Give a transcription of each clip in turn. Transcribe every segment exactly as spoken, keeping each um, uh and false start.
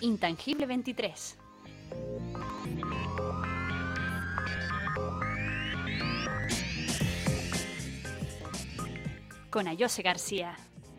Intangible veintitrés. Con Ayose García.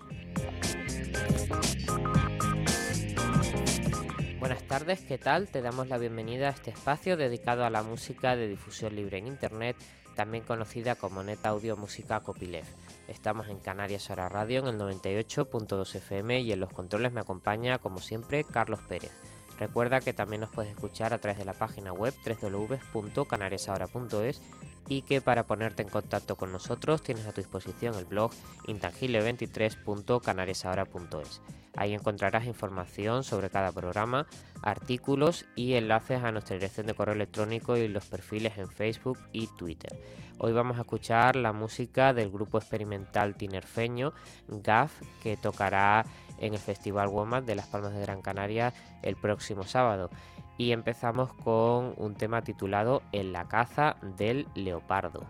Buenas tardes, ¿qué tal? Te damos la bienvenida a este espacio dedicado a la música de difusión libre en Internet, también conocida como Net Audio Música Copyleft. Estamos en Canarias Ahora Radio en el noventa y ocho punto dos F M y en los controles me acompaña, como siempre, Carlos Pérez. Recuerda que también nos puedes escuchar a través de la página web doble u doble u doble u punto canarias ahora punto es y que para ponerte en contacto con nosotros tienes a tu disposición el blog intangible veintitrés punto canarias ahora punto es. Ahí encontrarás información sobre cada programa, artículos y enlaces a nuestra dirección de correo electrónico y los perfiles en Facebook y Twitter. Hoy vamos a escuchar la música del grupo experimental tinerfeño G A F, que tocará en el Festival WOMAD de Las Palmas de Gran Canaria el próximo sábado. Y empezamos con un tema titulado En la caza del leopardo.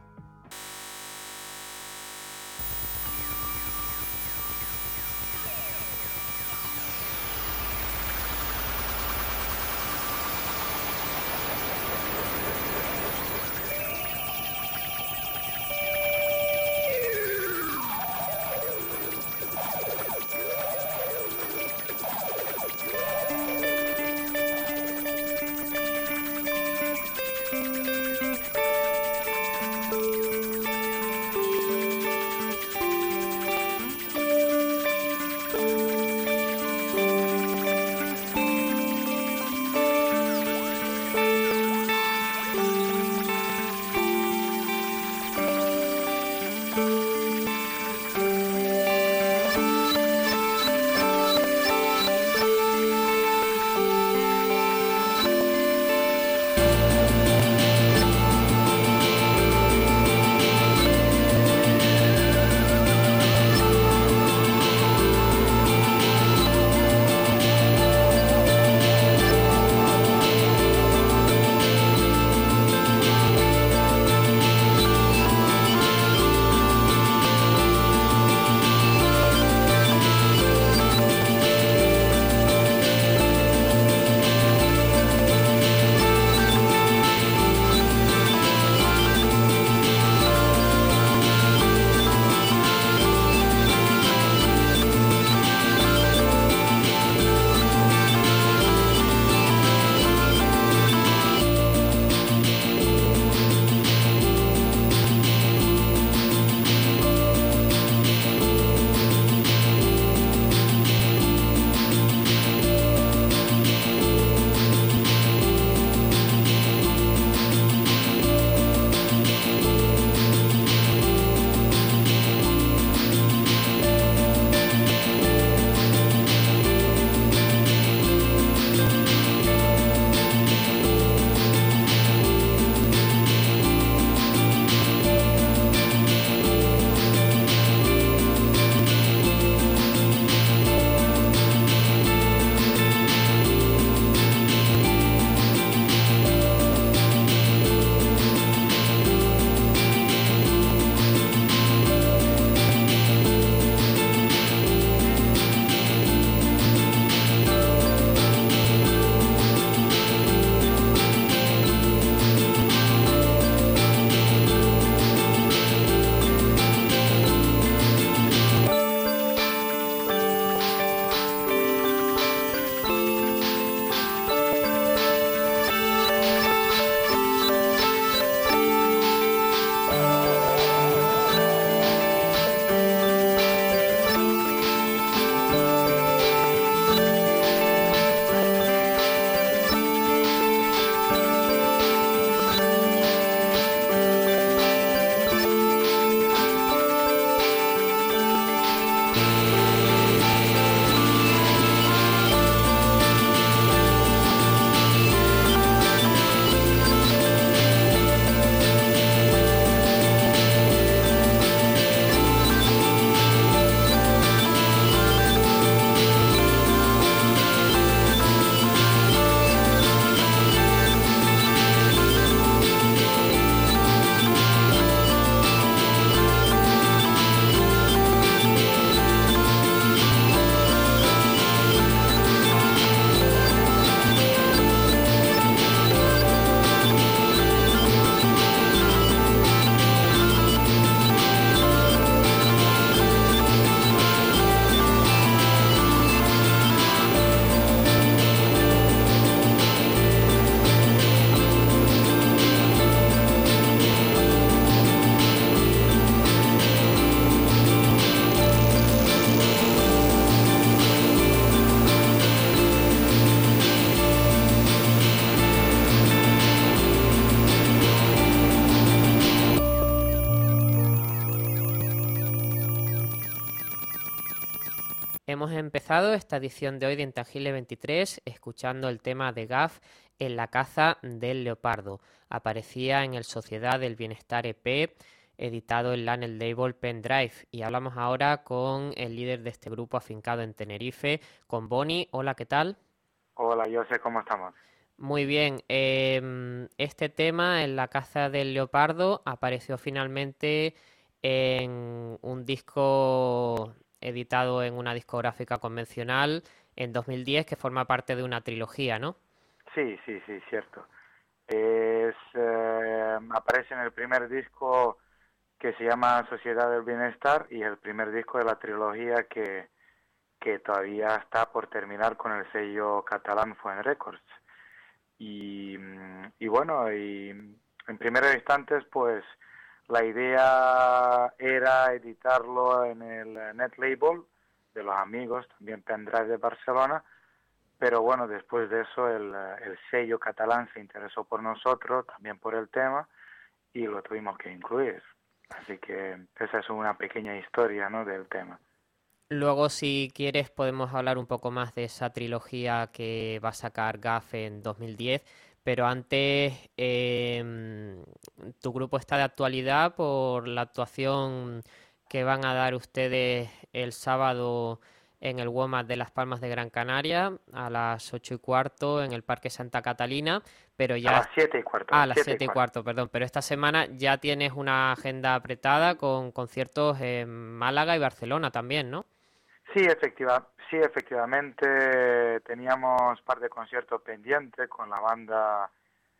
Hemos empezado esta edición de hoy de Intangible veintitrés escuchando el tema de Gaff en la caza del leopardo. Aparecía en el Sociedad del Bienestar E P, editado en Lannel Label Pendrive. Y hablamos ahora con el líder de este grupo afincado en Tenerife, con Bonnie. Hola, ¿qué tal? Hola, José, ¿cómo estamos? Muy bien. Eh, este tema, en la caza del leopardo, apareció finalmente en un disco editado en una discográfica convencional en dos mil diez, que forma parte de una trilogía, ¿no? Sí, sí, sí, cierto. Es, eh, aparece en el primer disco que se llama Sociedad del Bienestar y el primer disco de la trilogía que, que todavía está por terminar con el sello catalán Fuen Records. Y, y bueno, y en primeros instantes, pues la idea era editarlo en el Net Label de los amigos, también Pendrive de Barcelona, pero bueno, después de eso el, el sello catalán se interesó por nosotros, también por el tema, y lo tuvimos que incluir. Así que esa es una pequeña historia, ¿no?, del tema. Luego, si quieres, podemos hablar un poco más de esa trilogía que va a sacar Gaff en dos mil diez, pero antes, em, tu grupo está de actualidad por la actuación que van a dar ustedes el sábado en el WOMAD de Las Palmas de Gran Canaria a las ocho y cuarto en el Parque Santa Catalina, pero A ya... las siete y cuarto. Ah, a las siete y siete y cuarto. cuarto, perdón, pero esta semana ya tienes una agenda apretada con conciertos en Málaga y Barcelona también, ¿no? Sí, efectiva, sí, efectivamente teníamos un par de conciertos pendientes con la banda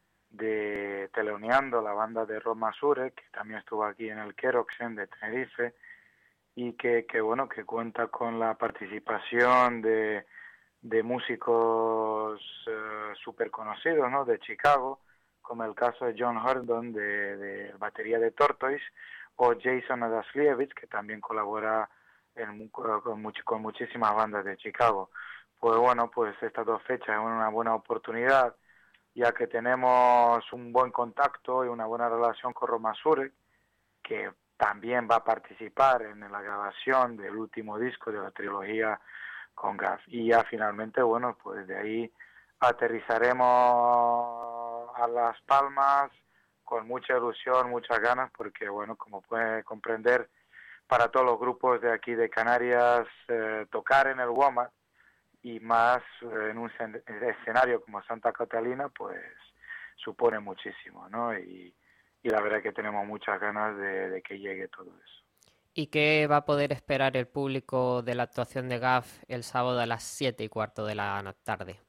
de Teleoneando, la banda de Roma Sure, que también estuvo aquí en el Keroxen de Tenerife, y que, que bueno, que cuenta con la participación de, de músicos uh, súper conocidos, ¿no?, de Chicago, como el caso de John Hordon, de, de batería de Tortoise, o Jason Adaslievich, que también colabora en, con, much, con muchísimas bandas de Chicago. Pues bueno, pues estas dos fechas es una buena oportunidad, ya que tenemos un buen contacto y una buena relación con Roma Sure, que también va a participar en la grabación del último disco de la trilogía con Gaff. Y ya finalmente, bueno, pues de ahí aterrizaremos a Las Palmas con mucha ilusión, muchas ganas, porque bueno, como puede comprender, para todos los grupos de aquí de Canarias, eh, tocar en el WOMAD y más eh, en un escenario como Santa Catalina, pues supone muchísimo, ¿no? Y, y la verdad que tenemos muchas ganas de, de que llegue todo eso. ¿Y qué va a poder esperar el público de la actuación de Gaff el sábado a las siete y cuarto de la tarde?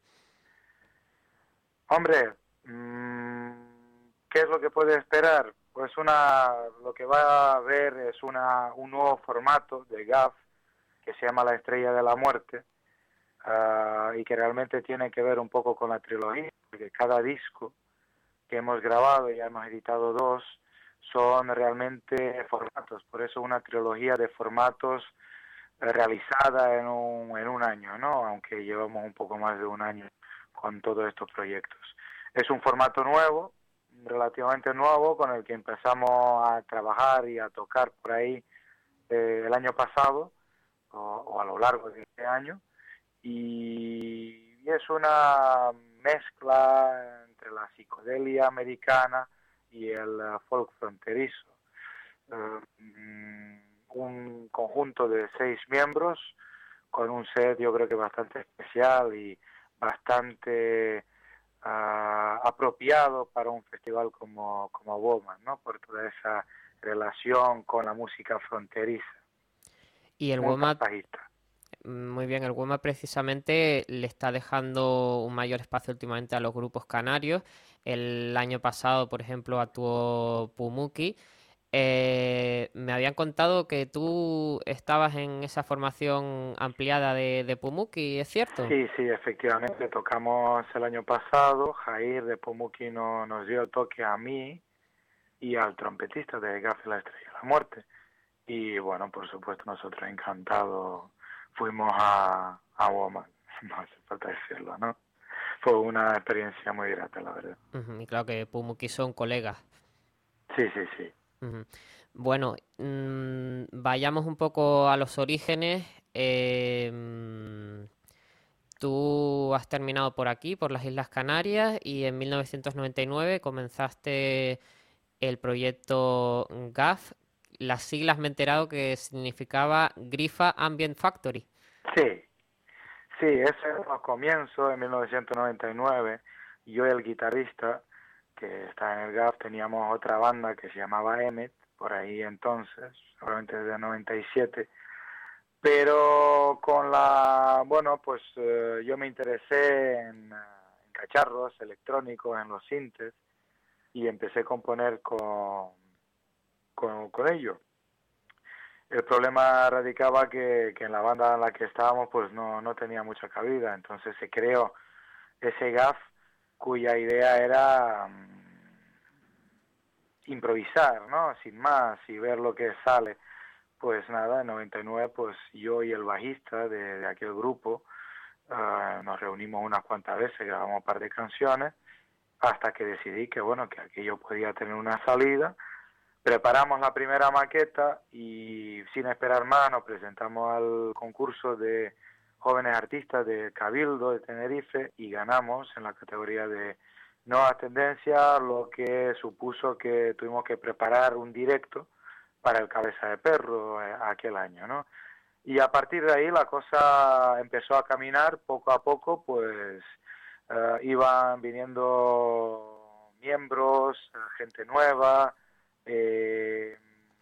Hombre, mmm, ¿qué es lo que puede esperar? Pues una, lo que va a ver es una, un nuevo formato de Gaff que se llama La Estrella de la Muerte, uh, y que realmente tiene que ver un poco con la trilogía, porque cada disco que hemos grabado, y ya hemos editado dos, son realmente formatos, por eso una trilogía de formatos eh, realizada en un, en un año, ¿no?, aunque llevamos un poco más de un año con todos estos proyectos. Es un formato nuevo, relativamente nuevo, con el que empezamos a trabajar y a tocar por ahí eh, el año pasado, o, o a lo largo de este año, y, y es una mezcla entre la psicodelia americana y el uh, folk fronterizo. Uh, un conjunto de seis miembros con un set, yo creo que bastante especial y bastante uh, apropiado para un festival como, como WOMAD, ¿no?, por toda esa relación con la música fronteriza. Y el Muy WOMAD, pasajista. muy bien, el WOMAD precisamente le está dejando un mayor espacio últimamente a los grupos canarios. El año pasado, por ejemplo, actuó Pumuki. Eh, me habían contado que tú estabas en esa formación ampliada de, de Pumuki, ¿es cierto? Sí, sí, efectivamente, tocamos el año pasado. Jair de Pumuki no, nos dio el toque a mí y al trompetista de Gaff y la Estrella de la Muerte. Y bueno, por supuesto, nosotros encantados fuimos a, a WOMAD, no hace falta decirlo, ¿no? Fue una experiencia muy grata, la verdad. Uh-huh, y claro que Pumuki son colegas. Sí, sí, sí. Uh-huh. Bueno, mmm, vayamos un poco a los orígenes. eh, tú has terminado por aquí, por las Islas Canarias, y en mil novecientos noventa y nueve comenzaste el proyecto G A F. Las siglas me he enterado que significaba Grifa Ambient Factory. Sí, sí, ese es los comienzos en mil novecientos noventa y nueve. Yo y el guitarrista que está en el G A F teníamos otra banda que se llamaba Emmet, por ahí entonces, probablemente desde el noventa y siete. Pero con la, bueno, pues eh, yo me interesé en, en cacharros electrónicos, en los sintes, y empecé a componer con, con, con ello. El problema radicaba que, que en la banda en la que estábamos pues no, no tenía mucha cabida, entonces se creó ese G A F cuya idea era um, improvisar, ¿no? Sin más, y ver lo que sale. Pues nada, en noventa y nueve pues yo y el bajista de, de aquel grupo uh, nos reunimos unas cuantas veces, grabamos un par de canciones, hasta que decidí que bueno, que aquello podía tener una salida. Preparamos la primera maqueta y sin esperar más nos presentamos al concurso de jóvenes artistas de Cabildo de Tenerife y ganamos en la categoría de nuevas tendencias, lo que supuso que tuvimos que preparar un directo para el Cabeza de Perro eh, aquel año, ¿no? Y a partir de ahí la cosa empezó a caminar poco a poco, pues uh, iban viniendo miembros, gente nueva, eh,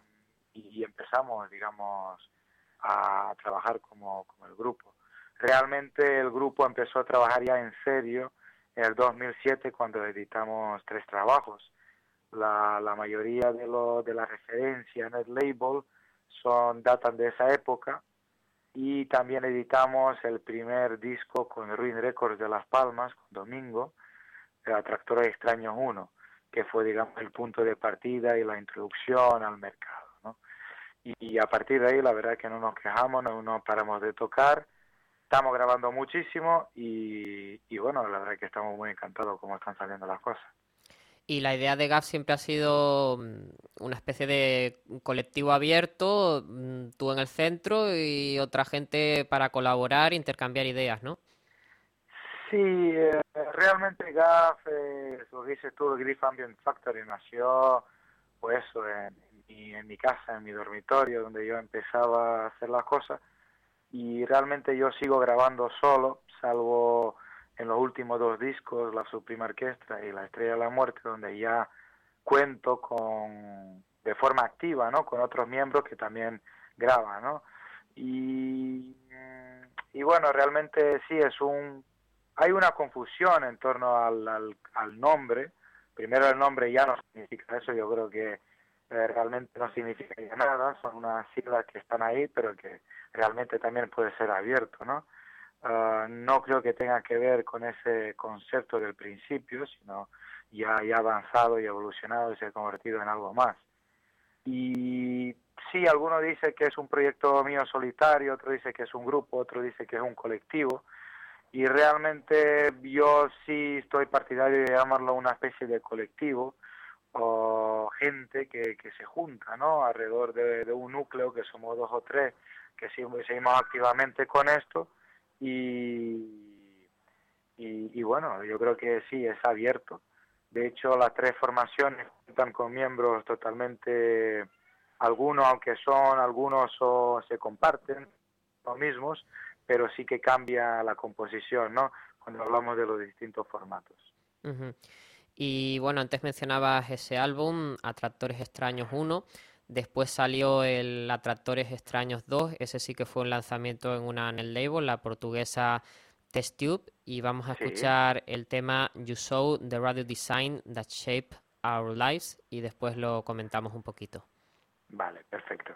y empezamos, digamos, a trabajar como, como el grupo. Realmente el grupo empezó a trabajar ya en serio en el dos mil siete cuando editamos tres trabajos. La, la mayoría de, lo, de las referencias en el label son datan de esa época, y también editamos el primer disco con Ruin Records de Las Palmas, con Domingo, Atractores Extraños uno, que fue, digamos, el punto de partida y la introducción al mercado, ¿no? Y, y a partir de ahí la verdad es que no nos quejamos, no, no paramos de tocar, estamos grabando muchísimo y, y bueno, la verdad es que estamos muy encantados cómo están saliendo las cosas. Y la idea de G A F siempre ha sido una especie de colectivo abierto, tú en el centro y otra gente para colaborar e intercambiar ideas, ¿no? Sí, eh, realmente G A F, eh, lo que dices tú, el Grifa Ambient Factory, nació pues eso, en, en, mi, en mi casa, en mi dormitorio, donde yo empezaba a hacer las cosas, y realmente yo sigo grabando solo, salvo en los últimos dos discos, La Suprema Orquestra y La Estrella de la Muerte, donde ya cuento con de forma activa, ¿no? Con otros miembros que también graban, ¿no? Y, y bueno, realmente sí es un... Hay una confusión en torno al, al, al nombre. Primero, el nombre ya no significa eso, yo creo que eh, realmente no significa ya nada, son unas siglas que están ahí, pero que realmente también puede ser abierto, ¿no? Uh, no creo que tenga que ver con ese concepto del principio, sino ya, ya avanzado y evolucionado y se ha convertido en algo más. Y sí, algunos dicen que es un proyecto mío solitario, otro dice que es un grupo, otro dice que es un colectivo, y realmente yo sí estoy partidario de llamarlo una especie de colectivo o gente que, que se junta, ¿no? Alrededor de, de un núcleo, que somos dos o tres que seguimos, seguimos activamente con esto. Y, y, y bueno, yo creo que sí, es abierto. De hecho, las tres formaciones cuentan con miembros totalmente, algunos, aunque son algunos o se comparten los mismos, pero sí que cambia la composición, ¿no? Cuando hablamos de los distintos formatos. Uh-huh. Y bueno, antes mencionabas ese álbum, Atractores Extraños uno. Después salió el Atractores Extraños dos, ese sí que fue un lanzamiento en una en el label, la portuguesa Test Tube, y vamos a escuchar sí. el tema You Saw the Radio Design That Shaped Our Lives, y después lo comentamos un poquito. Vale, perfecto.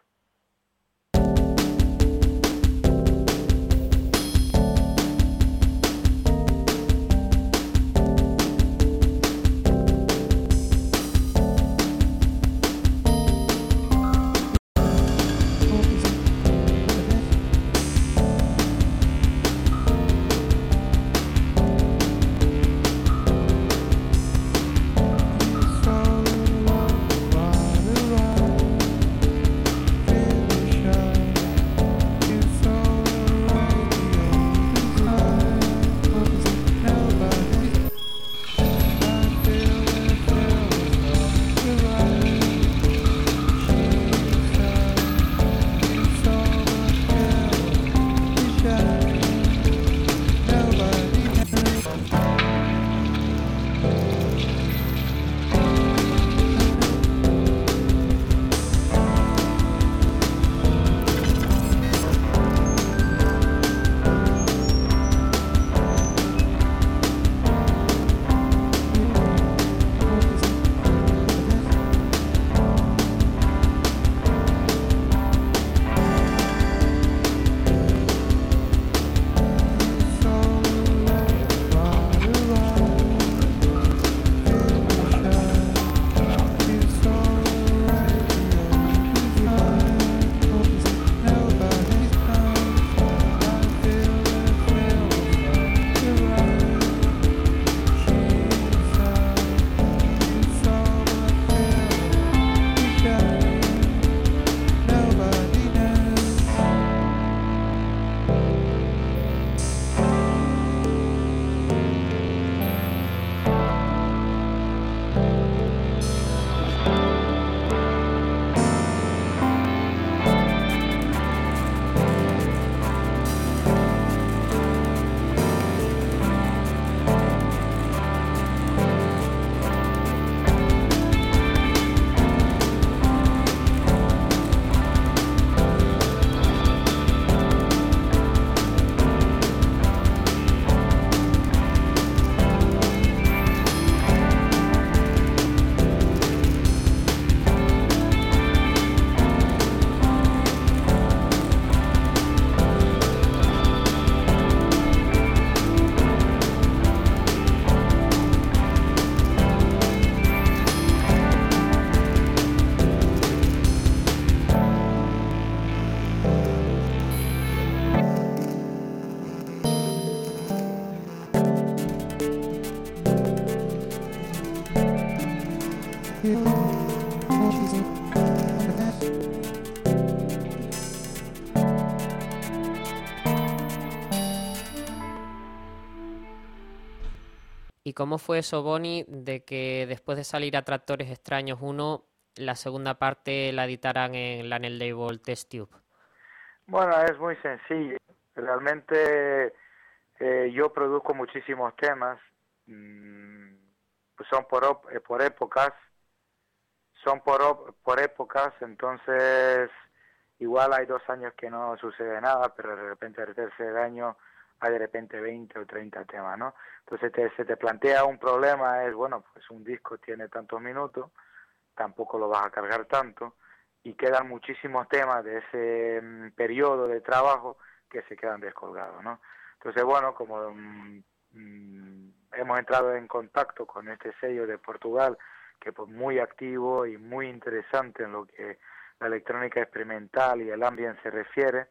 ¿Y cómo fue eso, Bonnie, de que después de salir a Tractores Extraños uno, la segunda parte la editaran en la Net Label Test Tube? Bueno, es muy sencillo. Realmente eh, yo produzco muchísimos temas, mmm, pues son por, op- eh, por épocas, son por, op- por épocas, entonces igual hay dos años que no sucede nada, pero de repente el tercer año hay de repente veinte o treinta temas, ¿no? Entonces te, se te plantea un problema, es, bueno, pues un disco tiene tantos minutos, tampoco lo vas a cargar tanto, y quedan muchísimos temas de ese mm, periodo de trabajo que se quedan descolgados, ¿no? Entonces, bueno, como mm, mm, hemos entrado en contacto con este sello de Portugal, que pues muy activo y muy interesante en lo que la electrónica experimental y el ambient se refiere,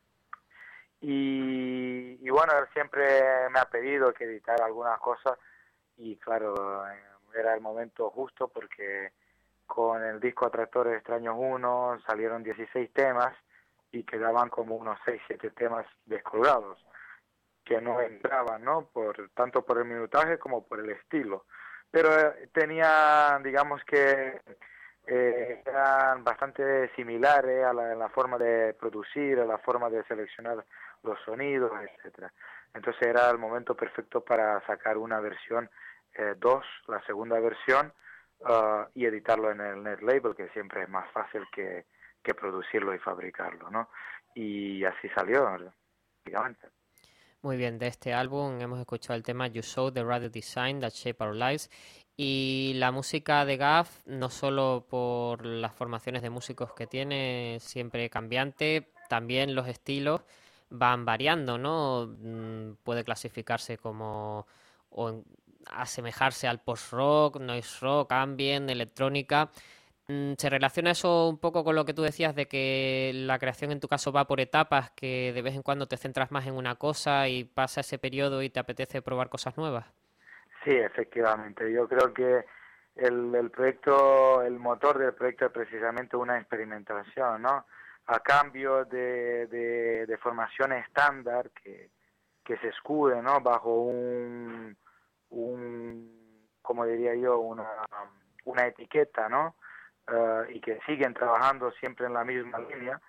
y, y bueno, él siempre me ha pedido que editara algunas cosas, y claro, eh, era el momento justo porque con el disco Atractores Extraños uno salieron dieciséis temas y quedaban como unos seis siete temas descolgados que no entraban, ¿no? Por, tanto por el minutaje como por el estilo. Pero eh, tenían, digamos que eh, eran bastante similares a la, a la forma de producir, a la forma de seleccionar los sonidos, etcétera. Entonces era el momento perfecto para sacar una versión dos, eh, la segunda versión, Uh, y editarlo en el Net Label, que siempre es más fácil que, que producirlo y fabricarlo, ¿no? Y así salió, prácticamente. Muy bien, de este álbum hemos escuchado el tema You Show the Radio Design That Shape Our Lives, y la música de Gaff, no solo por las formaciones de músicos que tiene, siempre cambiante, también los estilos van variando, ¿no? Mm, puede clasificarse como o en- asemejarse al post-rock, noise rock, ambient, electrónica. Mm, ¿Se relaciona eso un poco con lo que tú decías de que la creación en tu caso va por etapas, que de vez en cuando te centras más en una cosa y pasa ese periodo y te apetece probar cosas nuevas? Sí, efectivamente. Yo creo que el, el proyecto, el motor del proyecto es precisamente una experimentación, ¿no? A cambio de, de, de formación estándar que, que se escude, ¿no? Bajo un, un, como diría yo, una, una etiqueta, ¿no? Uh, y que siguen trabajando siempre en la misma línea.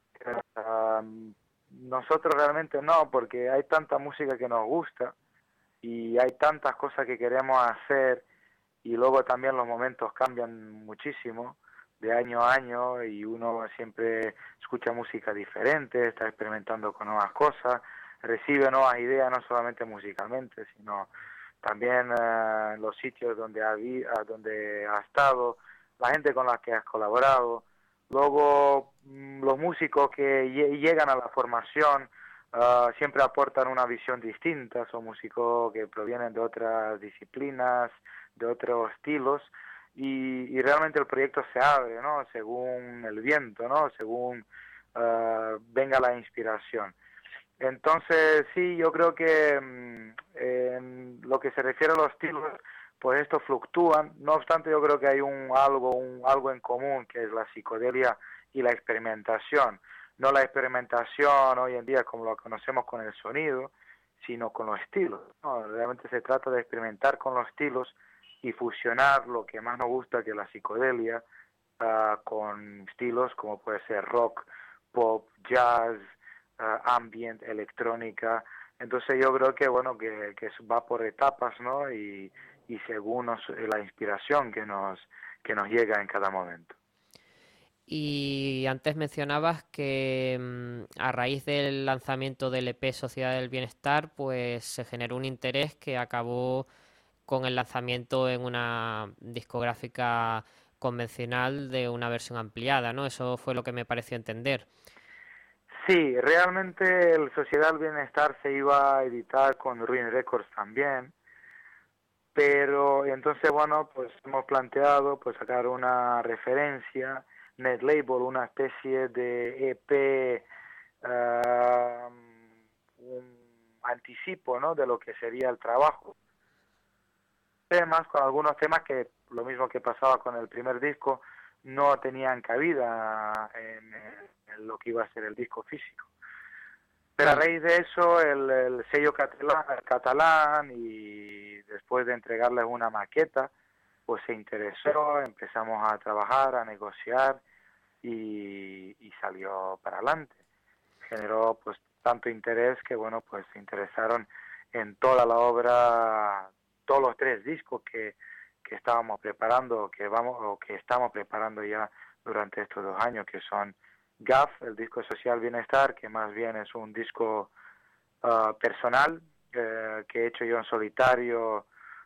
Uh, nosotros realmente no, porque hay tanta música que nos gusta y hay tantas cosas que queremos hacer, y luego también los momentos cambian muchísimo de año a año y uno siempre escucha música diferente, está experimentando con nuevas cosas, recibe nuevas ideas no solamente musicalmente, sino también uh, los sitios donde ha, vi, uh, donde ha estado, la gente con la que has colaborado, luego mmm, los músicos que llegan a la formación uh, siempre aportan una visión distinta, son músicos que provienen de otras disciplinas, de otros estilos, y, y realmente el proyecto se abre, ¿no? Según el viento, ¿no? Según uh, venga la inspiración. Entonces, sí, yo creo que mmm, en lo que se refiere a los estilos, pues estos fluctúan. No obstante, yo creo que hay un algo, un algo en común, que es la psicodelia y la experimentación. No la experimentación hoy en día como lo conocemos con el sonido, sino con los estilos, ¿no? Realmente se trata de experimentar con los estilos y fusionar lo que más nos gusta, que es la psicodelia, uh, con estilos como puede ser rock, pop, jazz, Uh, ambient, electrónica. Entonces yo creo que bueno que, que va por etapas, ¿no? Y, y según nos, la inspiración que nos que nos llega en cada momento. Y antes mencionabas que mmm, a raíz del lanzamiento del E P Sociedad del Bienestar, pues se generó un interés que acabó con el lanzamiento en una discográfica convencional de una versión ampliada, ¿no? Eso fue lo que me pareció entender. Sí, realmente el Sociedad del Bienestar se iba a editar con Ruin Records también, pero entonces, bueno, pues hemos planteado pues sacar una referencia, Net Label, una especie de E P, uh, un anticipo, ¿no?, de lo que sería el trabajo. Temas, con algunos temas que, lo mismo que pasaba con el primer disco, no tenían cabida en, en lo que iba a ser el disco físico. Pero a Claro. raíz de eso, el, el sello catalán, catalán, y después de entregarles una maqueta, pues se interesó, empezamos a trabajar, a negociar y, y salió para adelante. Generó pues tanto interés que bueno, pues se interesaron en toda la obra, todos los tres discos que, que estábamos preparando, que vamos o que estamos preparando ya durante estos dos años, que son G A F, el disco Social Bienestar, que más bien es un disco uh, personal eh, que he hecho yo en solitario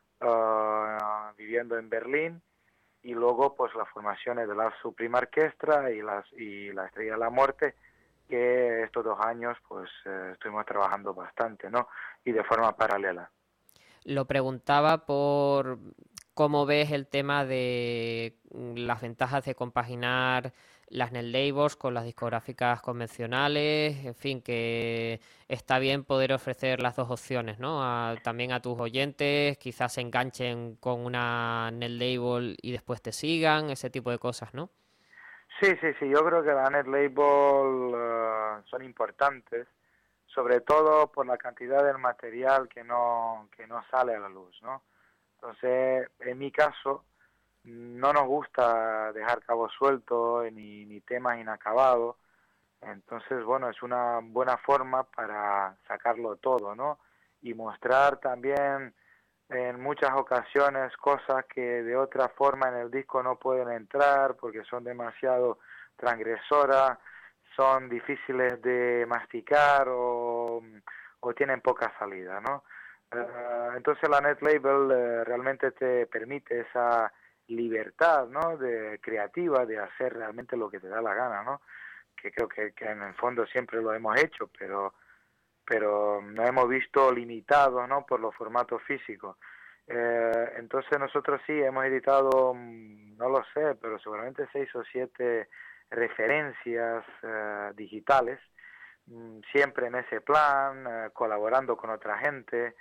uh, viviendo en Berlín, y luego pues las formaciones de la Suprema Orquestra y las y la Estrella de la Muerte, que estos dos años pues eh, estuvimos trabajando bastante, ¿no? Y de forma paralela. Lo preguntaba por cómo ves el tema de mm, las ventajas de compaginar las net labels con las discográficas convencionales, en fin, que está bien poder ofrecer las dos opciones, ¿no? A- también a tus oyentes, quizás se enganchen con una net label y después te sigan, ese tipo de cosas, ¿no? Sí, sí, sí, yo creo que las net label uh, son importantes, sobre todo por la cantidad del material que no que no sale a la luz, ¿no? Entonces, en mi caso, no nos gusta dejar cabos sueltos ni, ni temas inacabados. Entonces, bueno, es una buena forma para sacarlo todo, ¿no? Y mostrar también en muchas ocasiones cosas que de otra forma en el disco no pueden entrar porque son demasiado transgresoras, son difíciles de masticar o, o tienen poca salida, ¿no? Eh, entonces la net label eh, realmente te permite esa libertad, ¿no? De creativa, de hacer realmente lo que te da la gana, ¿no? Que creo que, que en el fondo siempre lo hemos hecho, pero pero nos hemos visto limitados, ¿no? Por los formatos físicos. Eh, entonces nosotros sí hemos editado, mm, no lo sé, pero seguramente seis o siete referencias eh, digitales, mm, siempre en ese plan, eh, colaborando con otra gente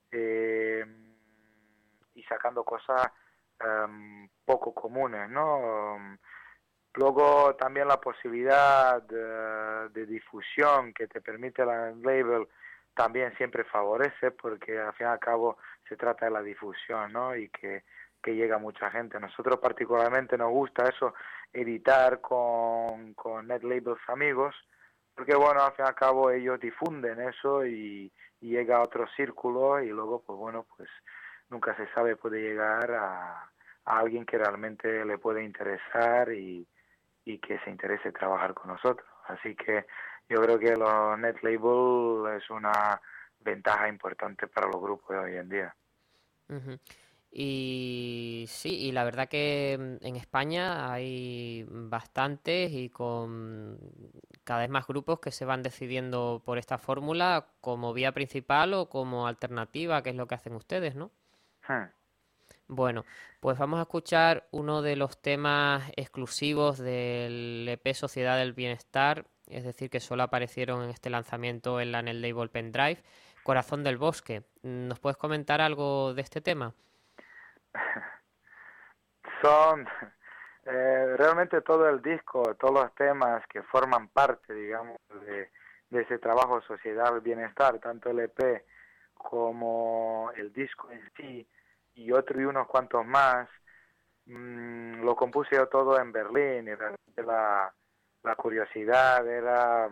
eh, y sacando cosas um, poco comunes, ¿no? Um, Luego también la posibilidad de, de difusión que te permite la label también siempre favorece, porque al fin y al cabo se trata de la difusión, ¿no? Y que, que llega a mucha gente. Nosotros particularmente nos gusta eso, editar con, con net labels amigos, porque bueno, al fin y al cabo ellos difunden eso y, y llega a otro círculo y luego pues bueno, pues nunca se sabe, puede llegar a, a alguien que realmente le puede interesar y y que se interese trabajar con nosotros. Así que yo creo que los net label es una ventaja importante para los grupos de hoy en día. Ujú. Y sí, y la verdad que mm, en España hay bastantes y con cada vez más grupos que se van decidiendo por esta fórmula como vía principal o como alternativa, que es lo que hacen ustedes, ¿no? Hmm. Bueno, pues vamos a escuchar uno de los temas exclusivos del E P Sociedad del Bienestar, es decir, que solo aparecieron en este lanzamiento en la Net Label Pendrive, Corazón del Bosque. ¿Nos puedes comentar algo de este tema? Son eh, realmente todo el disco, todos los temas que forman parte, digamos, de, de ese trabajo Sociedad del Bienestar, tanto el E P como el disco en sí y otro y unos cuantos más, mmm, lo compuse yo todo en Berlín y realmente la, la curiosidad era,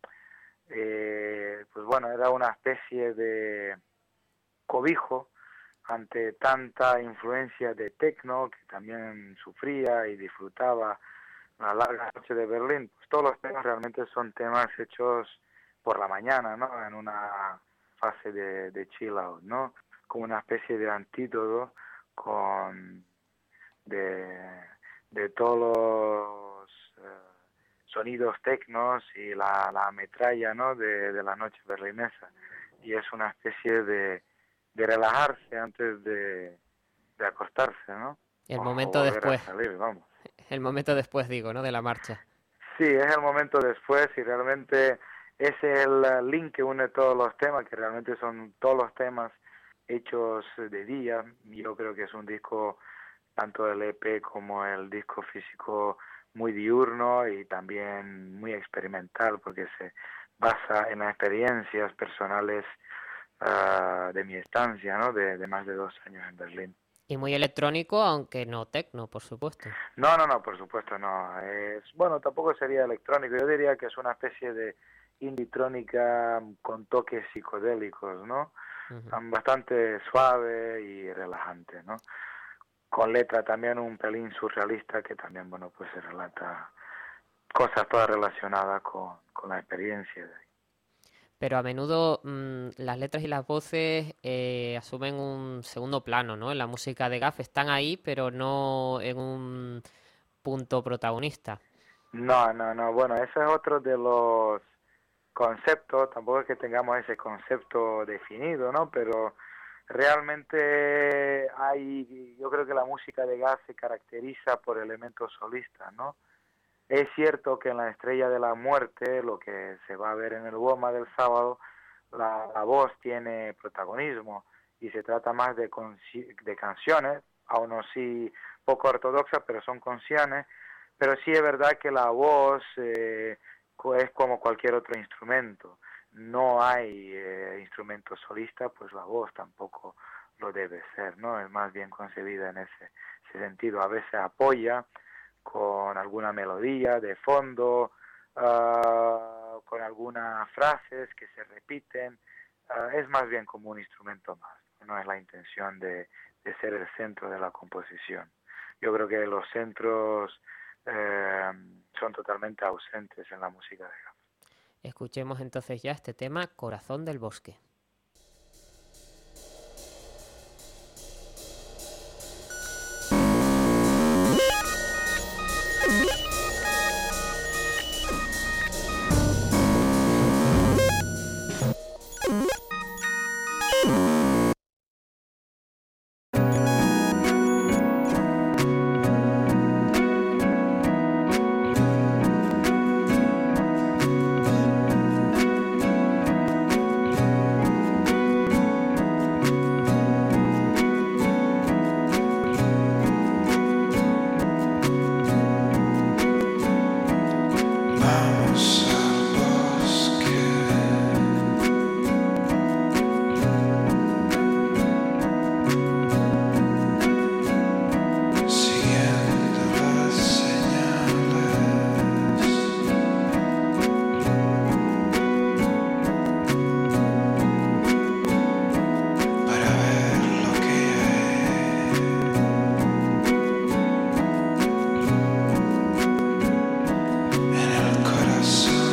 eh, pues bueno, era una especie de cobijo ante tanta influencia de techno que también sufría y disfrutaba la larga noche de Berlín. Pues todos los temas realmente son temas hechos por la mañana, ¿no? En una fase de, de chill out, ¿no? Como una especie de antídoto con de, de todos los eh, sonidos tecnos y la, la metralla, ¿no? De, de la noche berlinesa. Y es una especie de, de relajarse antes de, de acostarse, ¿no? El O, o momento volver después, a salir, vamos. el momento después digo, ¿no? De la marcha. Sí, es el momento después y realmente es el link que une todos los temas, que realmente son todos los temas hechos de día. Yo creo que es un disco, tanto el E P como el disco físico, muy diurno y también muy experimental, porque se basa en las experiencias personales uh, de mi estancia, ¿no? De, de más de dos años en Berlín. Y muy electrónico, aunque no tecno, por supuesto. No, no, no, por supuesto no. Es, bueno, tampoco sería electrónico. Yo diría que es una especie de indie-trónica con toques psicodélicos, ¿no? Uh-huh. Bastante suave y relajante, ¿no? Con letra también un pelín surrealista que también, bueno, pues se relata cosas todas relacionadas con, con la experiencia de ahí. Pero a menudo mmm, las letras y las voces eh, asumen un segundo plano, ¿no? En la música de Gaff están ahí, pero no en un punto protagonista. No, no, no. Bueno, ese es otro de los conceptos. Tampoco es que tengamos ese concepto definido, ¿no? Pero realmente hay, yo creo que la música de Gaff se caracteriza por elementos solistas, ¿no? Es cierto que en La Estrella de la Muerte, lo que se va a ver en el WOMA del sábado, la, la voz tiene protagonismo y se trata más de, de canciones, aún así poco ortodoxas, pero son canciones. Pero sí es verdad que la voz eh, es como cualquier otro instrumento. No hay eh, instrumento solista, pues la voz tampoco lo debe ser, ¿no? Es más bien concebida en ese, ese sentido. A veces apoya con alguna melodía de fondo, uh, con algunas frases que se repiten, uh, es más bien como un instrumento más, no es la intención de, de ser el centro de la composición. Yo creo que los centros eh, son totalmente ausentes en la música de Gaff. Escuchemos entonces ya este tema, Corazón del Bosque. corazón.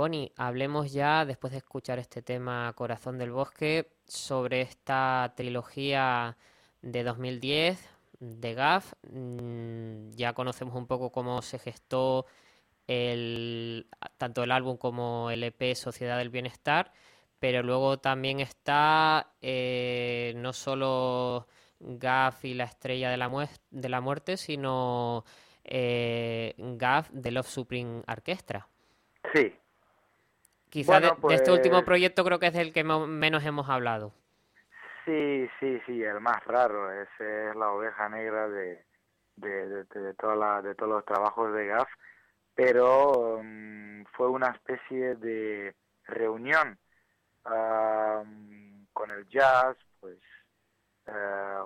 Bonnie, hablemos ya, después de escuchar este tema Corazón del Bosque, sobre esta trilogía de dos mil diez de Gaff. Mm, ya conocemos un poco cómo se gestó el, tanto el álbum como el E P Sociedad del Bienestar, pero luego también está eh, no solo Gaff y la Estrella de la, Mues- de la Muerte, sino eh, Gaff de Love Supreme Orchestra. Sí, Quizá de, bueno, de este último pues proyecto creo que es del que mo- menos hemos hablado. sí, sí, sí, el más raro, ese es la oveja negra de, de, de, de, de toda la, de todos los trabajos de Gaff, pero um, fue una especie de reunión um, con el jazz, pues uh,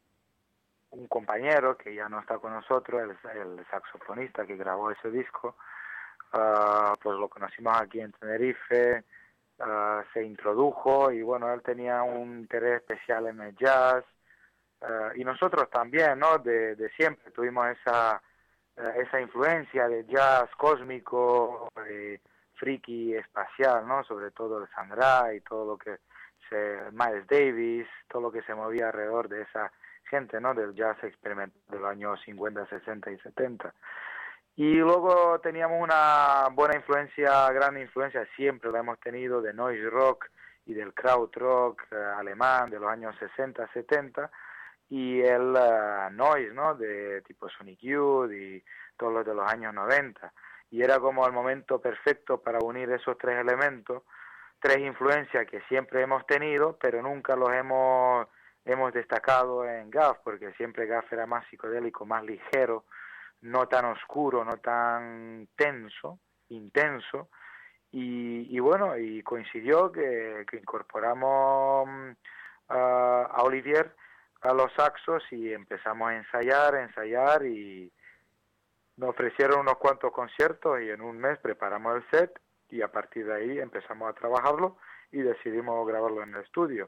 un compañero que ya no está con nosotros, el, el saxofonista que grabó ese disco, uh, pues lo conocimos aquí en Tenerife. Uh, se introdujo y bueno, él tenía un interés especial en el jazz, uh, y nosotros también, ¿no? De, de siempre tuvimos esa, uh, esa influencia de jazz cósmico, de friki espacial, ¿no? Sobre todo el Sandra y todo lo que se, Miles Davis, todo lo que se movía alrededor de esa gente, ¿no? Del jazz experimental de los años cincuenta, sesenta y setenta. Y luego teníamos una buena influencia, gran influencia, siempre la hemos tenido, de noise rock y del krautrock eh, alemán de los años sesenta, setenta, y el uh, noise, ¿no? De tipo Sonic Youth y todos los de los años noventa. Y era como el momento perfecto para unir esos tres elementos, tres influencias que siempre hemos tenido, pero nunca los hemos, hemos destacado en Gaff, porque siempre Gaff era más psicodélico, más ligero, no tan oscuro, no tan tenso, intenso, y, y bueno, y coincidió que, que incorporamos uh, a Olivier a los saxos y empezamos a ensayar, ensayar, y nos ofrecieron unos cuantos conciertos y en un mes preparamos el set y a partir de ahí empezamos a trabajarlo y decidimos grabarlo en el estudio.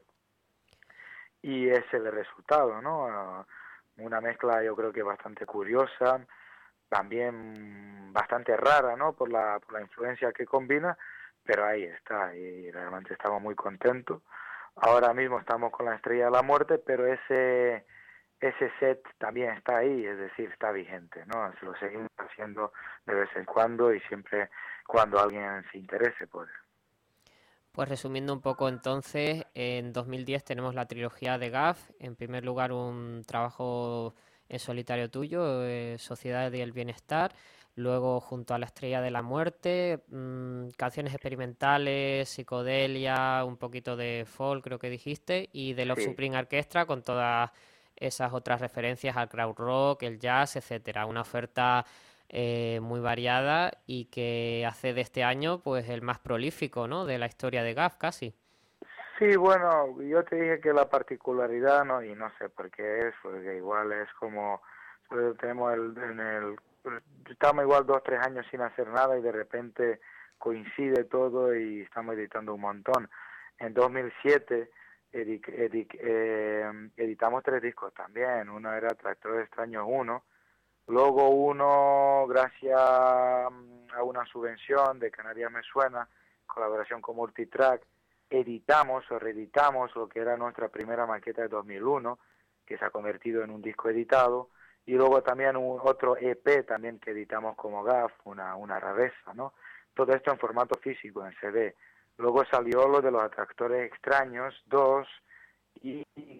Y ese es el resultado, ¿no? Uh, una mezcla yo creo que bastante curiosa, también bastante rara, ¿no? Por la, por la influencia que combina, pero ahí está, y realmente estamos muy contentos. Ahora mismo estamos con la Estrella de la Muerte, pero ese ese set también está ahí, es decir, está vigente, ¿no? Se lo seguimos haciendo de vez en cuando y siempre cuando alguien se interese por él. Pues resumiendo un poco entonces, en dos mil diez tenemos la trilogía de Gaff. En primer lugar, un trabajo en solitario tuyo, eh, Sociedad del Bienestar. Luego, junto a la Estrella de la Muerte, mmm, canciones experimentales, psicodelia, un poquito de folk, creo que dijiste, y de Love Sí, Supreme Orchestra con todas esas otras referencias al crowd rock, el jazz, etcétera. Una oferta eh, muy variada y que hace de este año pues el más prolífico, ¿no? De la historia de Gaff, casi. sí, bueno, yo te dije que la particularidad, no, y no sé por qué es, porque igual es como, pues, tenemos el, en el, estamos igual dos, tres años sin hacer nada y de repente coincide todo y estamos editando un montón. En dos mil siete edi- edi- eh, editamos tres discos también, uno era Tractor Extraño uno, luego uno, gracias a una subvención de Canarias Me Suena, colaboración con Multitrack, editamos o reeditamos lo que era nuestra primera maqueta de dos mil uno, que se ha convertido en un disco editado, y luego también un, otro E P también que editamos como Gaff, una, una rareza, ¿no? Todo esto en formato físico, en C D. Luego salió lo de los Atractores Extraños dos y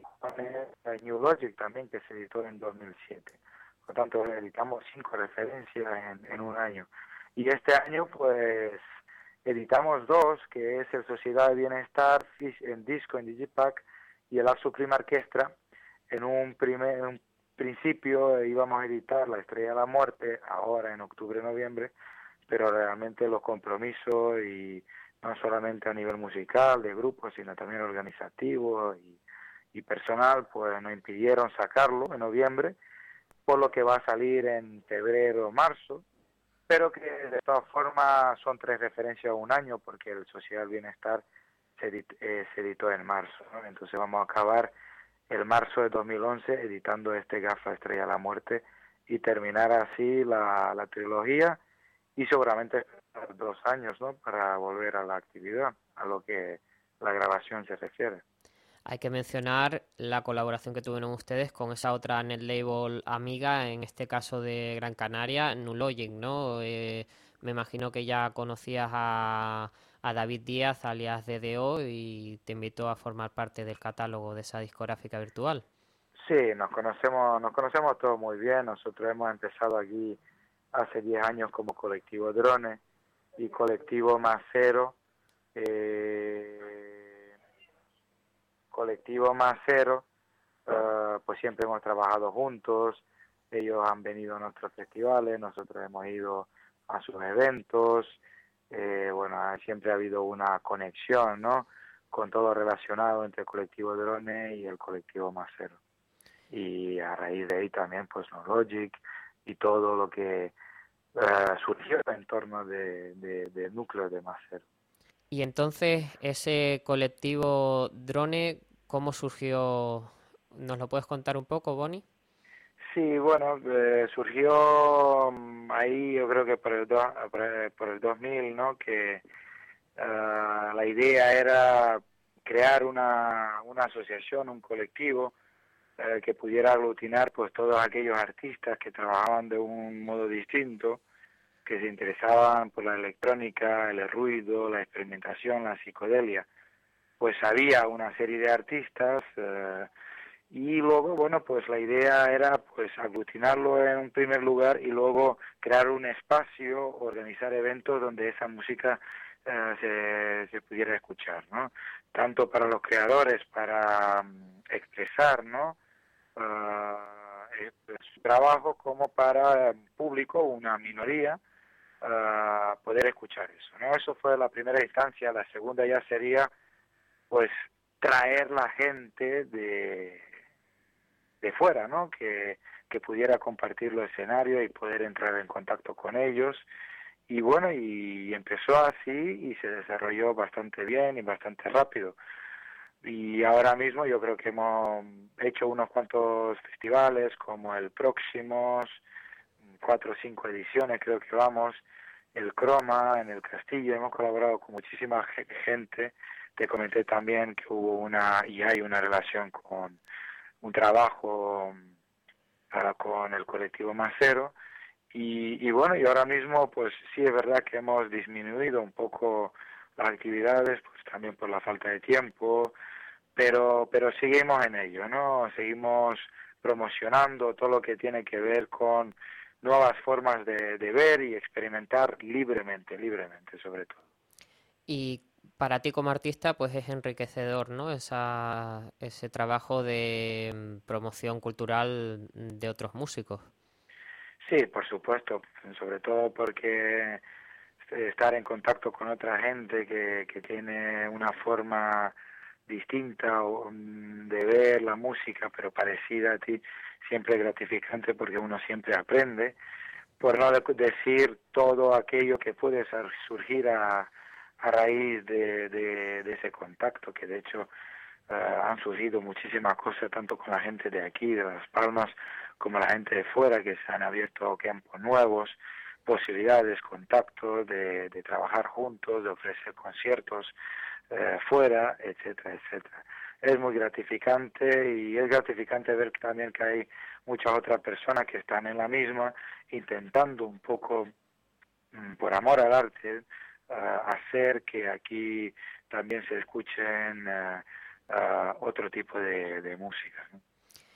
New Logic también, que se editó en dos mil siete. Por lo tanto, editamos cinco referencias en, en un año. Y este año, pues, editamos dos, que es el Sociedad de Bienestar en disco, en Digipack, y el Supreme Orchestra. En un, primer, en un principio íbamos a editar La Estrella de la Muerte, ahora en octubre, noviembre, pero realmente los compromisos, y no solamente a nivel musical, de grupo, sino también organizativo y, y personal, pues nos impidieron sacarlo en noviembre, por lo que va a salir en febrero o marzo, pero que de todas formas son tres referencias a un año, porque el Sociedad del Bienestar se, edit, eh, se editó en marzo, ¿no? Entonces vamos a acabar el marzo de dos mil once editando este Gaff, La Estrella de la Muerte, y terminar así la, la trilogía, y seguramente dos años, ¿no? Para volver a la actividad, a lo que la grabación se refiere. Hay que mencionar la colaboración que tuvieron ustedes con esa otra net label amiga, en este caso de Gran Canaria, Nulogic, ¿no? Eh, me imagino que ya conocías a, a David Díaz, alias D D O, y te invitó a formar parte del catálogo de esa discográfica virtual. Sí, nos conocemos, nos conocemos todos muy bien. Nosotros hemos empezado aquí hace diez años como colectivo Drones y colectivo Macero. Eh, colectivo Macero, uh, pues siempre hemos trabajado juntos. Ellos han venido a nuestros festivales, nosotros hemos ido a sus eventos. Eh, bueno, siempre ha habido una conexión, ¿no? Con todo relacionado entre el colectivo Drones y el colectivo Macero. Y a raíz de ahí también pues Nulogic y todo lo que uh, surgió en torno de, de, de núcleo de Macero. Y entonces ese colectivo Drone, ¿cómo surgió? ¿Nos lo puedes contar un poco, Bonnie? Sí, bueno, eh, surgió um, ahí yo creo que por el, do, por el, por el dos mil, ¿no? Que uh, la idea era crear una, una asociación, un colectivo eh, que pudiera aglutinar pues todos aquellos artistas que trabajaban de un modo distinto, que se interesaban por la electrónica, el ruido, la experimentación, la psicodelia. Pues había una serie de artistas eh, y luego, bueno, pues la idea era pues aglutinarlo en un primer lugar y luego crear un espacio, organizar eventos donde esa música eh, se, se pudiera escuchar, ¿no? Tanto para los creadores, para um, expresar, ¿no? Uh, su trabajo, como para el público, una minoría, uh, poder escuchar eso, ¿no? Eso fue la primera instancia. La segunda ya sería pues traer la gente de, de fuera, ¿no? Que, que pudiera compartir los escenarios y poder entrar en contacto con ellos. Y bueno, y, y empezó así y se desarrolló bastante bien y bastante rápido. Y ahora mismo yo creo que hemos hecho unos cuantos festivales, como el Próximos, cuatro o cinco ediciones creo que vamos, el Croma en el Castillo, hemos colaborado con muchísima gente. Te comenté también que hubo una y hay una relación con un trabajo uh, con el colectivo Macero. Y, y bueno, y ahora mismo pues sí es verdad que hemos disminuido un poco las actividades, pues también por la falta de tiempo, pero pero seguimos en ello, ¿no? Seguimos promocionando todo lo que tiene que ver con nuevas formas de, de ver y experimentar libremente, libremente sobre todo. Y para ti como artista, pues es enriquecedor, ¿no? Esa, ese trabajo de promoción cultural de otros músicos. Sí, por supuesto, sobre todo porque estar en contacto con otra gente que, que tiene una forma distinta de ver la música, pero parecida a ti, siempre es gratificante porque uno siempre aprende, por no decir todo aquello que puede surgir a, a raíz de, de, de ese contacto, que de hecho uh, han surgido muchísimas cosas, tanto con la gente de aquí, de Las Palmas, como la gente de fuera, que se han abierto campos nuevos, posibilidades, contactos, de, de trabajar juntos, de ofrecer conciertos eh, fuera, etcétera, etcétera. Es muy gratificante y es gratificante ver también que hay muchas otras personas que están en la misma, intentando un poco, por amor al arte, uh, hacer que aquí también se escuchen uh, uh, otro tipo de, de música, ¿no?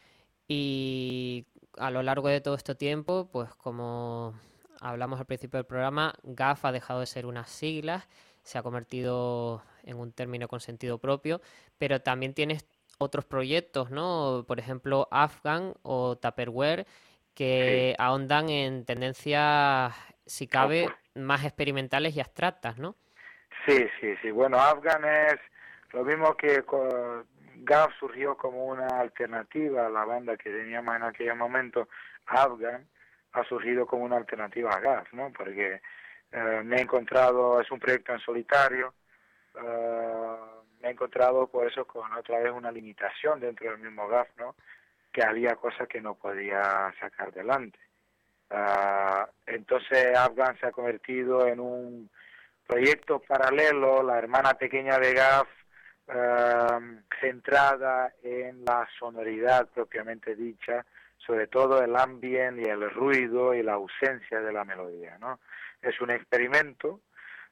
Y a lo largo de todo este tiempo, pues como hablamos al principio del programa, G A F ha dejado de ser unas siglas, se ha convertido en un término con sentido propio, pero también tienes otros proyectos, ¿no? Por ejemplo, Afghan o Tupperware, que Sí. ahondan en tendencias, si cabe, más experimentales y abstractas, ¿no? Sí, sí, sí. Bueno, Afghan es lo mismo que con G A F surgió como una alternativa a la banda que teníamos en aquel momento. Afghan ha surgido como una alternativa a G A F, ¿no? Porque eh, me he encontrado, es un proyecto en solitario, eh, me he encontrado por eso con otra vez una limitación dentro del mismo G A F, ¿no? Que había cosas que no podía sacar adelante. Uh, entonces Afghan se ha convertido en un proyecto paralelo, la hermana pequeña de G A F, uh, centrada en la sonoridad propiamente dicha, sobre todo el ambiente y el ruido y la ausencia de la melodía, ¿no? Es un experimento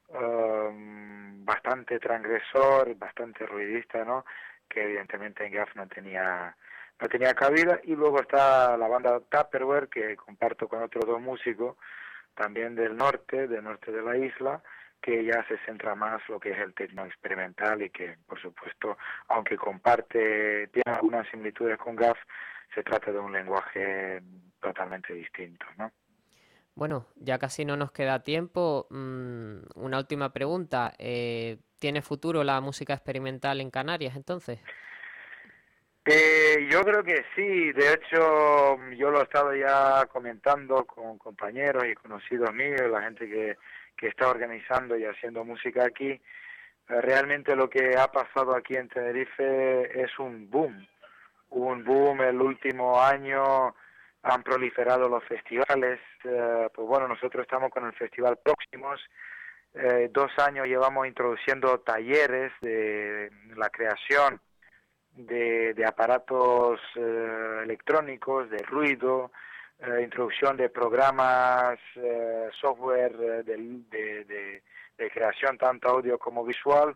um, bastante transgresor, bastante ruidista, ¿no? Que evidentemente en G A F no tenía no tenía cabida. Y luego está la banda Tupperware, que comparto con otros dos músicos también del norte, del norte de la isla, que ya se centra más lo que es el techno experimental y que, por supuesto, aunque comparte, tiene algunas similitudes con G A F, se trata de un lenguaje totalmente distinto, ¿no? Bueno, ya casi no nos queda tiempo. Mm, una última pregunta. Eh, ¿tiene futuro la música experimental en Canarias, entonces? Eh, yo creo que sí. De hecho, yo lo he estado ya comentando con compañeros y conocidos míos, la gente que, que está organizando y haciendo música aquí. Eh, realmente lo que ha pasado aquí en Tenerife es un boom. Un boom. El último año han proliferado los festivales. Eh, pues bueno, nosotros estamos con el Festival Próximos. Eh, dos años llevamos introduciendo talleres de la creación de, de aparatos eh, electrónicos, de ruido, eh, introducción de programas, eh, software eh, de, de, de, de creación tanto audio como visual.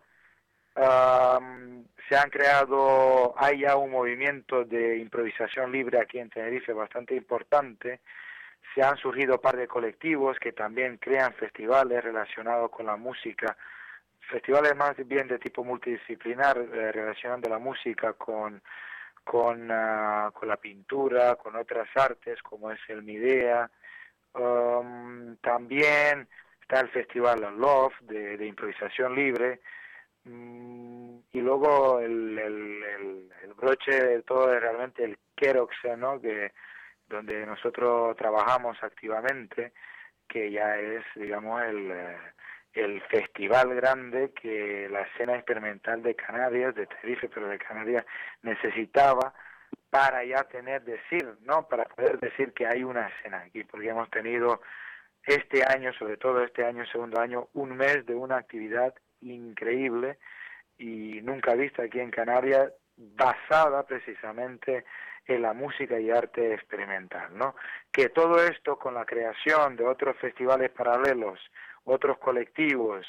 Um, se han creado, hay ya un movimiento de improvisación libre aquí en Tenerife bastante importante. Se han surgido un par de colectivos que también crean festivales relacionados con la música, festivales más bien de tipo multidisciplinar, eh, relacionando la música con con, uh, con la pintura, con otras artes como es el Midea. Um, también está el festival Love de, de improvisación libre. Y luego el, el, el, el broche de todo es realmente el Kerox, ¿no? Que donde nosotros trabajamos activamente, que ya es, digamos, el, el festival grande que la escena experimental de Canarias, de Tenerife, pero de Canarias, necesitaba para ya tener decir, ¿no? Para poder decir que hay una escena aquí, porque hemos tenido este año, sobre todo este año, segundo año, un mes de una actividad increíble y nunca vista aquí en Canarias, basada precisamente en la música y arte experimental, ¿no? Que todo esto con la creación de otros festivales paralelos, otros colectivos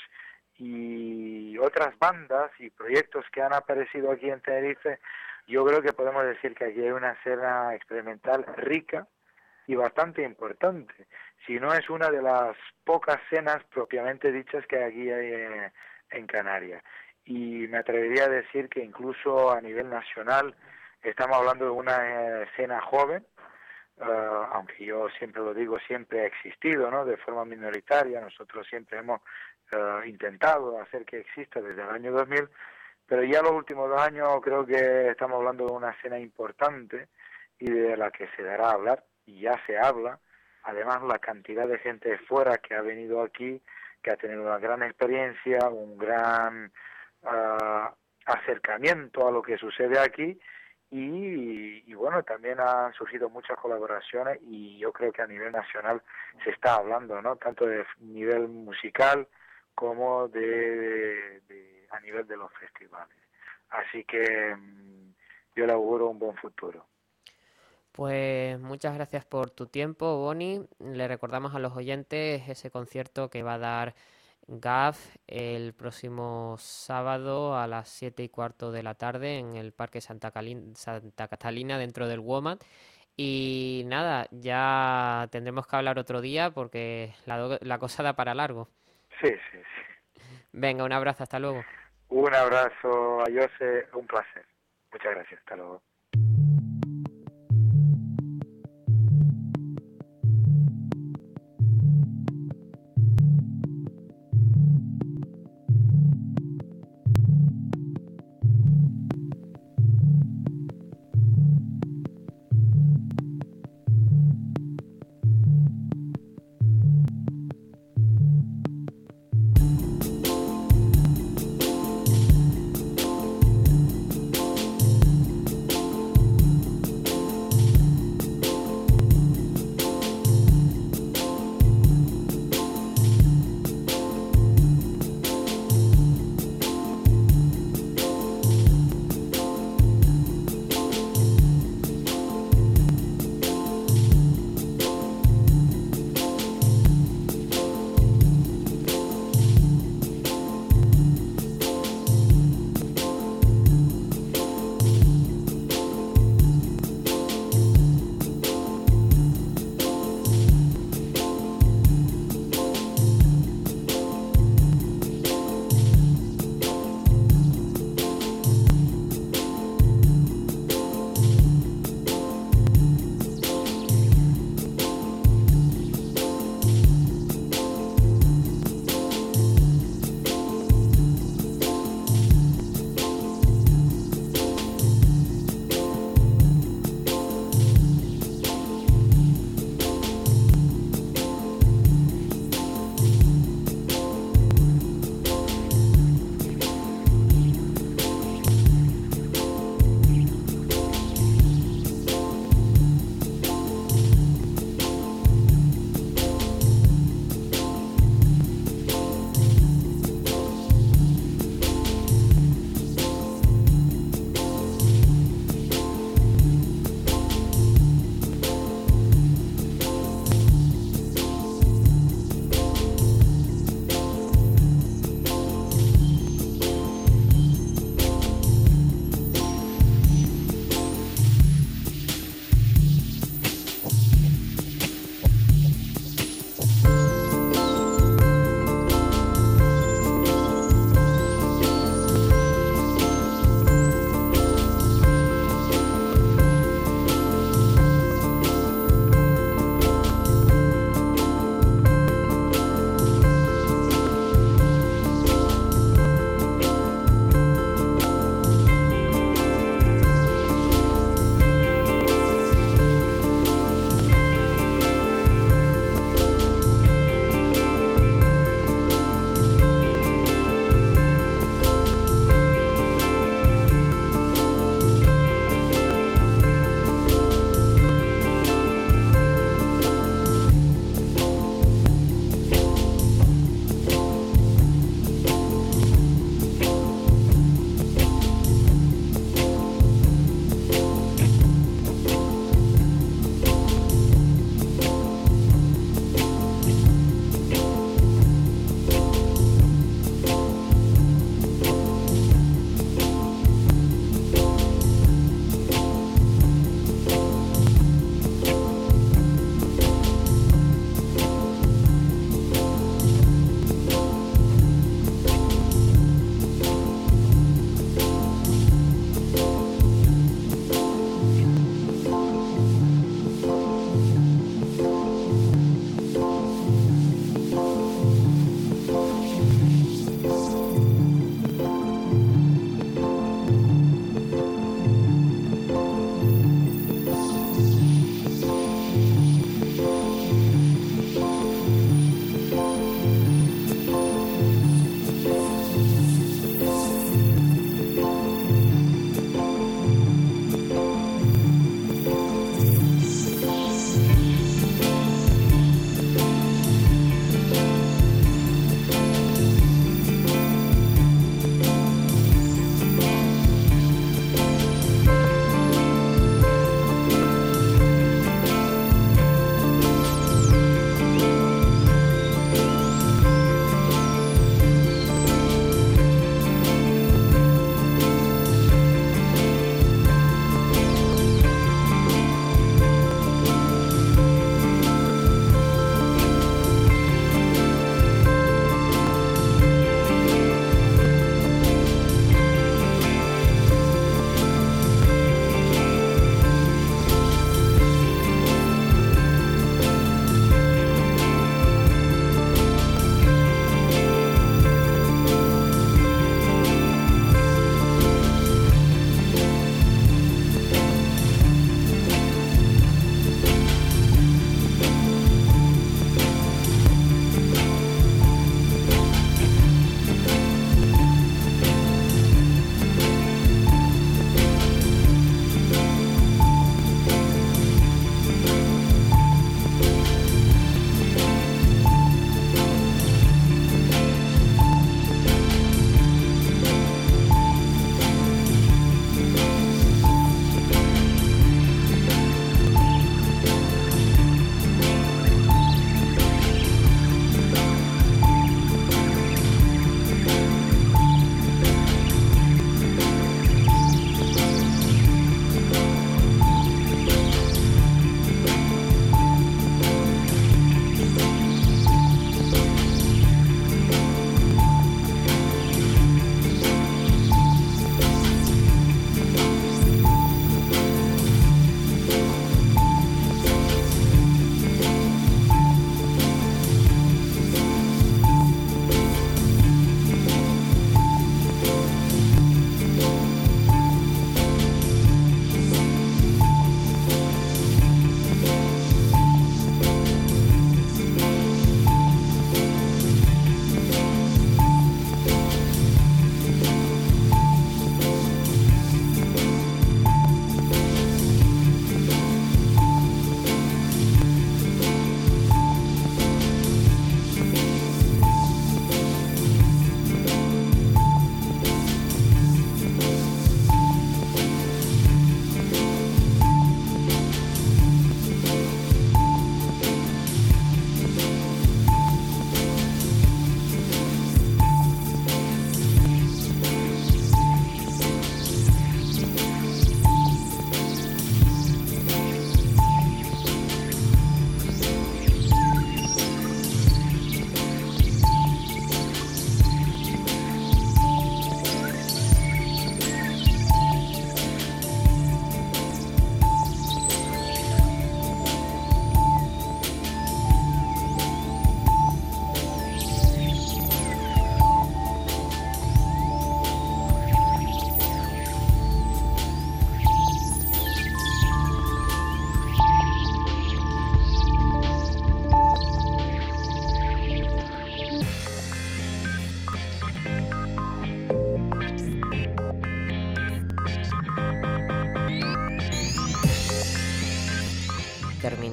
y otras bandas y proyectos que han aparecido aquí en Tenerife, yo creo que podemos decir que aquí hay una escena experimental rica y bastante importante, si no es una de las pocas escenas propiamente dichas que aquí hay en, en Canarias. Y me atrevería a decir que incluso a nivel nacional estamos hablando de una escena joven, uh, aunque yo siempre lo digo, siempre ha existido, ¿no? De forma minoritaria. Nosotros siempre hemos uh, intentado hacer que exista desde el año dos mil, pero ya los últimos dos años creo que estamos hablando de una escena importante y de la que se dará a hablar, y ya se habla. Además, la cantidad de gente de fuera que ha venido aquí, que ha tenido una gran experiencia, un gran uh, acercamiento a lo que sucede aquí, y, y bueno, también han surgido muchas colaboraciones y yo creo que a nivel nacional se está hablando, ¿no? Tanto de nivel musical como de, de, de a nivel de los festivales. Así que um, yo le auguro un buen futuro. Pues muchas gracias por tu tiempo, Boni. Le recordamos a los oyentes ese concierto que va a dar G A F el próximo sábado a las siete y cuarto de la tarde en el Parque Santa, Calin- Santa Catalina, dentro del WOMAD. Y nada, ya tendremos que hablar otro día porque la, do- la cosa da para largo. Sí, sí, sí. Venga, un abrazo, hasta luego. Un abrazo a Jose, un placer. Muchas gracias, hasta luego.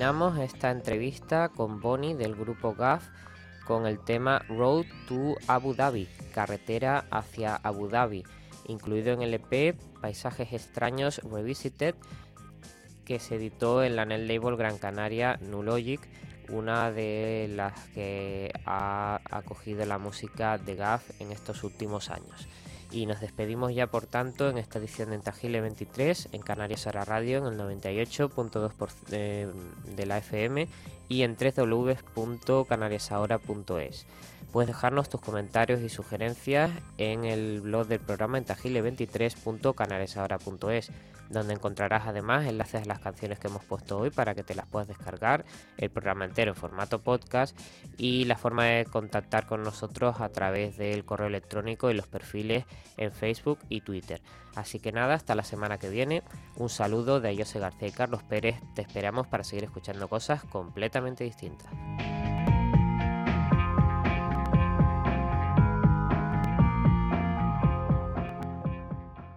terminamos esta entrevista con Bonnie del grupo Gaf con el tema Road to Abu Dhabi, carretera hacia Abu Dhabi, incluido en el E P Paisajes Extraños Revisited, que se editó en la net label Gran Canaria Nulogic, una de las que ha acogido la música de Gaf en estos últimos años. Y nos despedimos ya, por tanto, en esta edición de Intangible veintitrés en Canarias Ahora Radio, en el noventa y ocho punto dos de, de la F M y en doble u doble u doble u punto canarias ahora punto es. Puedes dejarnos tus comentarios y sugerencias en el blog del programa intangible veintitrés punto canarias ahora punto es, donde encontrarás además enlaces a las canciones que hemos puesto hoy para que te las puedas descargar, el programa entero en formato podcast y la forma de contactar con nosotros a través del correo electrónico y los perfiles en Facebook y Twitter. Así que nada, hasta la semana que viene. Un saludo de José García y Carlos Pérez. Te esperamos para seguir escuchando cosas completamente distintas.